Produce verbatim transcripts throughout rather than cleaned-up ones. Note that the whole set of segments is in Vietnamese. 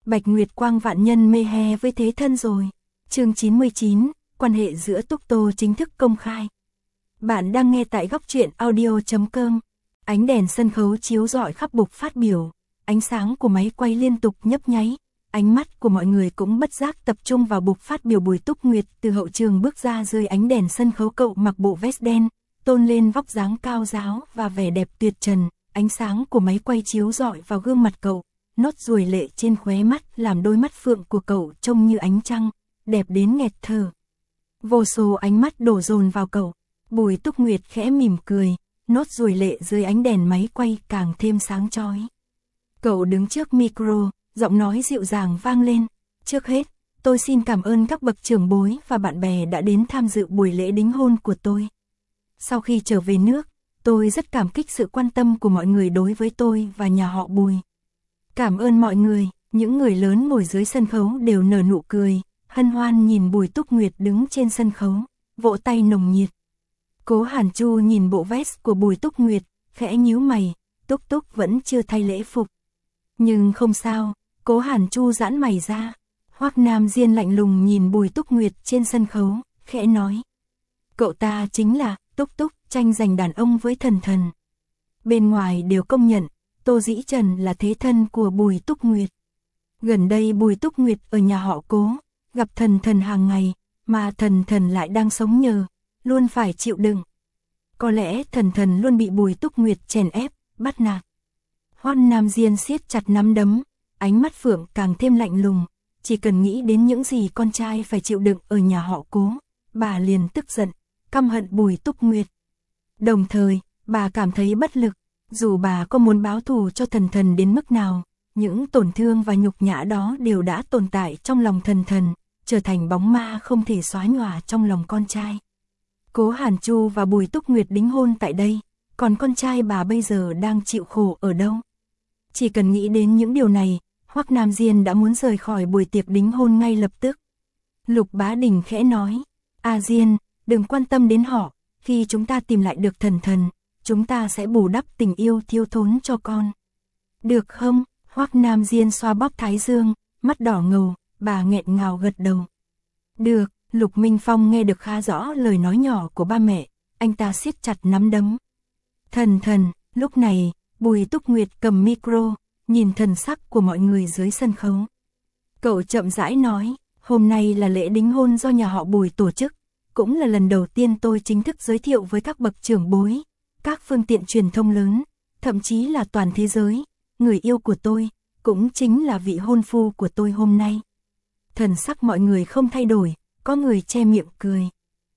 Bạch Nguyệt Quang vạn nhân mê he với thế thân rồi. Chương chín mươi chín, quan hệ giữa Túc Tô chính thức công khai. Bạn đang nghe tại góc truyện audio chấm com. Ánh đèn sân khấu chiếu rọi khắp bục phát biểu, ánh sáng của máy quay liên tục nhấp nháy, ánh mắt của mọi người cũng bất giác tập trung vào bục phát biểu. Bùi Túc Nguyệt từ hậu trường bước ra dưới ánh đèn sân khấu. Cậu mặc bộ vest đen, tôn lên vóc dáng cao ráo và vẻ đẹp tuyệt trần, ánh sáng của máy quay chiếu rọi vào gương mặt cậu, nốt ruồi lệ trên khóe mắt làm đôi mắt phượng của cậu trông như ánh trăng, đẹp đến nghẹt thở. Vô số ánh mắt đổ dồn vào cậu, Bùi Túc Nguyệt khẽ mỉm cười, nốt ruồi lệ dưới ánh đèn máy quay càng thêm sáng chói. Cậu đứng trước micro, giọng nói dịu dàng vang lên, trước hết, tôi xin cảm ơn các bậc trưởng bối và bạn bè đã đến tham dự buổi lễ đính hôn của tôi. Sau khi trở về nước, tôi rất cảm kích sự quan tâm của mọi người đối với tôi và nhà họ Bùi. Cảm ơn mọi người. Những người lớn ngồi dưới sân khấu đều nở nụ cười, hân hoan nhìn Bùi Túc Nguyệt đứng trên sân khấu, vỗ tay nồng nhiệt. Cố Hàn Chu nhìn bộ vest của Bùi Túc Nguyệt, khẽ nhíu mày, Túc Túc vẫn chưa thay lễ phục. Nhưng không sao, Cố Hàn Chu giãn mày ra. Hoắc Nam Diên lạnh lùng nhìn Bùi Túc Nguyệt trên sân khấu, khẽ nói. Cậu ta chính là Túc Túc, tranh giành đàn ông với Thần Thần. Bên ngoài đều công nhận, Tô Dĩ Trần là thế thân của Bùi Túc Nguyệt. Gần đây Bùi Túc Nguyệt ở nhà họ Cố, gặp Thần Thần hàng ngày, mà Thần Thần lại đang sống nhờ, luôn phải chịu đựng. Có lẽ Thần Thần luôn bị Bùi Túc Nguyệt chèn ép, bắt nạt. Hoắc Nam Diên siết chặt nắm đấm, ánh mắt phượng càng thêm lạnh lùng, chỉ cần nghĩ đến những gì con trai phải chịu đựng ở nhà họ Cố, bà liền tức giận, căm hận Bùi Túc Nguyệt. Đồng thời, bà cảm thấy bất lực, dù bà có muốn báo thù cho Thần Thần đến mức nào, những tổn thương và nhục nhã đó đều đã tồn tại trong lòng Thần Thần, trở thành bóng ma không thể xóa nhòa trong lòng con trai. Cố Hàn Chu và Bùi Túc Nguyệt đính hôn tại đây, còn con trai bà bây giờ đang chịu khổ ở đâu? Chỉ cần nghĩ đến những điều này, Hoắc Nam Diên đã muốn rời khỏi buổi tiệc đính hôn ngay lập tức. Lục Bá Đình khẽ nói, A Diên, đừng quan tâm đến họ, khi chúng ta tìm lại được Thần Thần, chúng ta sẽ bù đắp tình yêu thiếu thốn cho con. Được không? Hoắc Nam Diên xoa bóp thái dương, mắt đỏ ngầu, bà nghẹn ngào gật đầu. Được, Lục Minh Phong nghe được khá rõ lời nói nhỏ của ba mẹ, anh ta siết chặt nắm đấm. Thần Thần, lúc này, Bùi Túc Nguyệt cầm micro, nhìn thần sắc của mọi người dưới sân khấu. Cậu chậm rãi nói, hôm nay là lễ đính hôn do nhà họ Bùi tổ chức, cũng là lần đầu tiên tôi chính thức giới thiệu với các bậc trưởng bối, các phương tiện truyền thông lớn, thậm chí là toàn thế giới, người yêu của tôi, cũng chính là vị hôn phu của tôi hôm nay. Thần sắc mọi người không thay đổi, có người che miệng cười.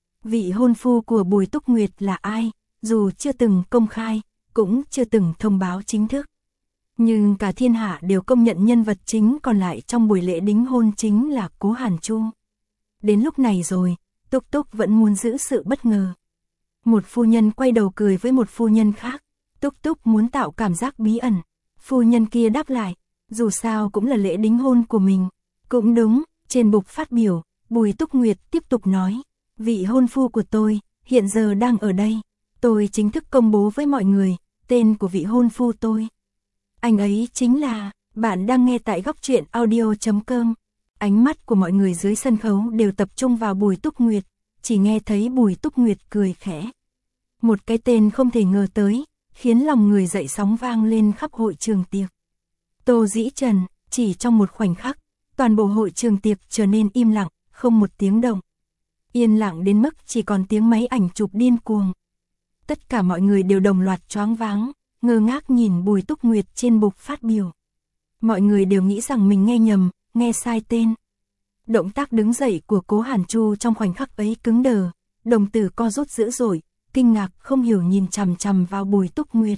Vị hôn phu của Bùi Túc Nguyệt là ai, dù chưa từng công khai, cũng chưa từng thông báo chính thức. Nhưng cả thiên hạ đều công nhận nhân vật chính còn lại trong buổi lễ đính hôn chính là Cố Hàn Chu. Đến lúc này rồi, Túc Túc vẫn muốn giữ sự bất ngờ. Một phu nhân quay đầu cười với một phu nhân khác, Túc Túc muốn tạo cảm giác bí ẩn. Phu nhân kia đáp lại, dù sao cũng là lễ đính hôn của mình. Cũng đúng, trên bục phát biểu, Bùi Túc Nguyệt tiếp tục nói, vị hôn phu của tôi, hiện giờ đang ở đây. Tôi chính thức công bố với mọi người, tên của vị hôn phu tôi. Anh ấy chính là, bạn đang nghe tại góc truyện audio chấm com. Ánh mắt của mọi người dưới sân khấu đều tập trung vào Bùi Túc Nguyệt, chỉ nghe thấy Bùi Túc Nguyệt cười khẽ. Một cái tên không thể ngờ tới, khiến lòng người dậy sóng vang lên khắp hội trường tiệc. Tô Dĩ Trần, chỉ trong một khoảnh khắc, toàn bộ hội trường tiệc trở nên im lặng, không một tiếng động. Yên lặng đến mức chỉ còn tiếng máy ảnh chụp điên cuồng. Tất cả mọi người đều đồng loạt choáng váng, ngơ ngác nhìn Bùi Túc Nguyệt trên bục phát biểu. Mọi người đều nghĩ rằng mình nghe nhầm, nghe sai tên. Động tác đứng dậy của Cố Hàn Chu trong khoảnh khắc ấy cứng đờ, đồng tử co rút dữ dội, kinh ngạc không hiểu nhìn chằm chằm vào Bùi Túc Nguyệt.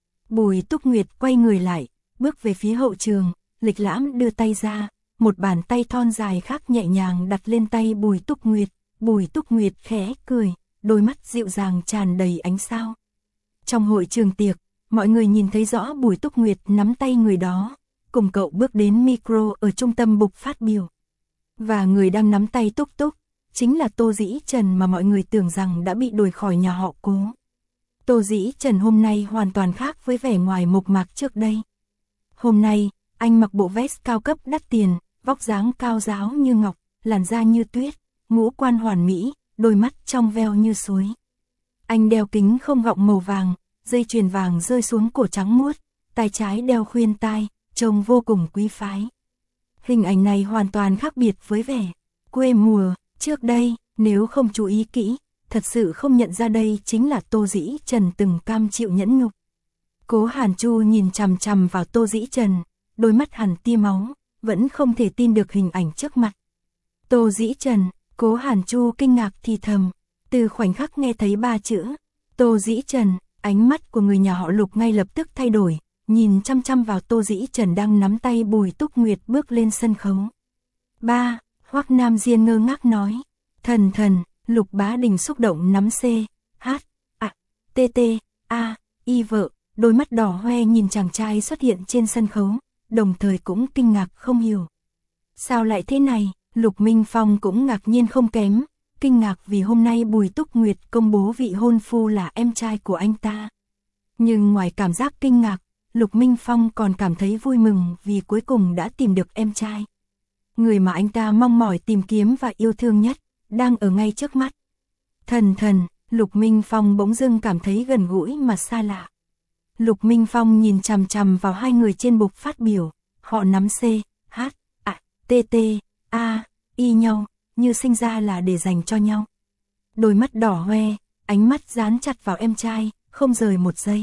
Bùi Túc Nguyệt quay người lại, bước về phía hậu trường, lịch lãm đưa tay ra, một bàn tay thon dài khác nhẹ nhàng đặt lên tay Bùi Túc Nguyệt. Bùi Túc Nguyệt khẽ cười, đôi mắt dịu dàng tràn đầy ánh sao. Trong hội trường tiệc, mọi người nhìn thấy rõ Bùi Túc Nguyệt nắm tay người đó, cùng cậu bước đến micro ở trung tâm bục phát biểu. Và người đang nắm tay Túc Túc, chính là Tô Dĩ Trần mà mọi người tưởng rằng đã bị đuổi khỏi nhà họ Cố. Tô Dĩ Trần hôm nay hoàn toàn khác với vẻ ngoài mộc mạc trước đây. Hôm nay, Anh mặc bộ vest cao cấp đắt tiền, vóc dáng cao ráo như ngọc, làn da như tuyết, ngũ quan hoàn mỹ, đôi mắt trong veo như suối. Anh đeo kính không gọng màu vàng, dây chuyền vàng rơi xuống cổ trắng muốt, tay trái đeo khuyên tai, trông vô cùng quý phái. Hình ảnh này hoàn toàn khác biệt với vẻ quê mùa, trước đây, nếu không chú ý kỹ, thật sự không nhận ra đây chính là Tô Dĩ Trần từng cam chịu nhẫn nhục. Cố Hàn Chu nhìn chằm chằm vào Tô Dĩ Trần, đôi mắt hằn tia máu, vẫn không thể tin được hình ảnh trước mặt. Tô Dĩ Trần, Cố Hàn Chu kinh ngạc thì thầm, từ khoảnh khắc nghe thấy ba chữ Tô Dĩ Trần, ánh mắt của người nhà họ Lục ngay lập tức thay đổi, nhìn chăm chăm vào Tô Dĩ Trần đang nắm tay Bùi Túc Nguyệt bước lên sân khấu. Ba, Hoắc Nam Diên ngơ ngác nói, thần thần, Lục Bá Đình xúc động nắm C, H, A, T T, A, Y vợ, đôi mắt đỏ hoe nhìn chàng trai xuất hiện trên sân khấu, đồng thời cũng kinh ngạc không hiểu. Sao lại thế này? Lục Minh Phong cũng ngạc nhiên không kém, kinh ngạc vì hôm nay Bùi Túc Nguyệt công bố vị hôn phu là em trai của anh ta. Nhưng ngoài cảm giác kinh ngạc, Lục Minh Phong còn cảm thấy vui mừng vì cuối cùng đã tìm được em trai. Người mà anh ta mong mỏi tìm kiếm và yêu thương nhất, đang ở ngay trước mắt. Thần thần, Lục Minh Phong bỗng dưng cảm thấy gần gũi mà xa lạ. Lục Minh Phong nhìn chằm chằm vào hai người trên bục phát biểu, họ nắm C, H, A, T T, A, Y nhau, như sinh ra là để dành cho nhau. Đôi mắt đỏ hoe, ánh mắt dán chặt vào em trai, không rời một giây.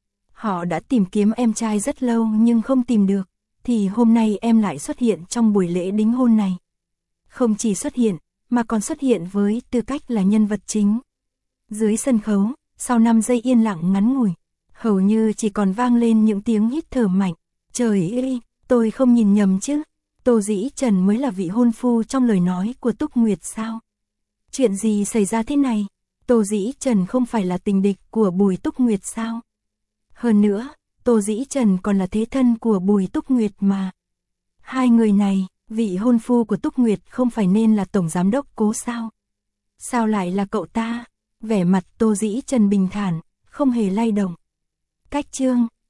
Họ đã tìm kiếm em trai rất lâu nhưng không tìm được, thì hôm nay em lại xuất hiện trong buổi lễ đính hôn này. Không chỉ xuất hiện, mà còn xuất hiện với tư cách là nhân vật chính. Dưới sân khấu, sau năm giây yên lặng ngắn ngủi, hầu như chỉ còn vang lên những tiếng hít thở mạnh. Trời ơi, tôi không nhìn nhầm chứ, Tô Dĩ Trần mới là vị hôn phu trong lời nói của Túc Nguyệt sao? Chuyện gì xảy ra thế này? Tô Dĩ Trần không phải là tình địch của Bùi Túc Nguyệt sao? Hơn nữa, Tô Dĩ Trần còn là thế thân của Bùi Túc Nguyệt mà. Hai người này, vị hôn phu của Túc Nguyệt không phải nên là tổng giám đốc Cố sao? Sao lại là cậu ta? Vẻ mặt Tô Dĩ Trần bình thản, không hề lay động. Cách chương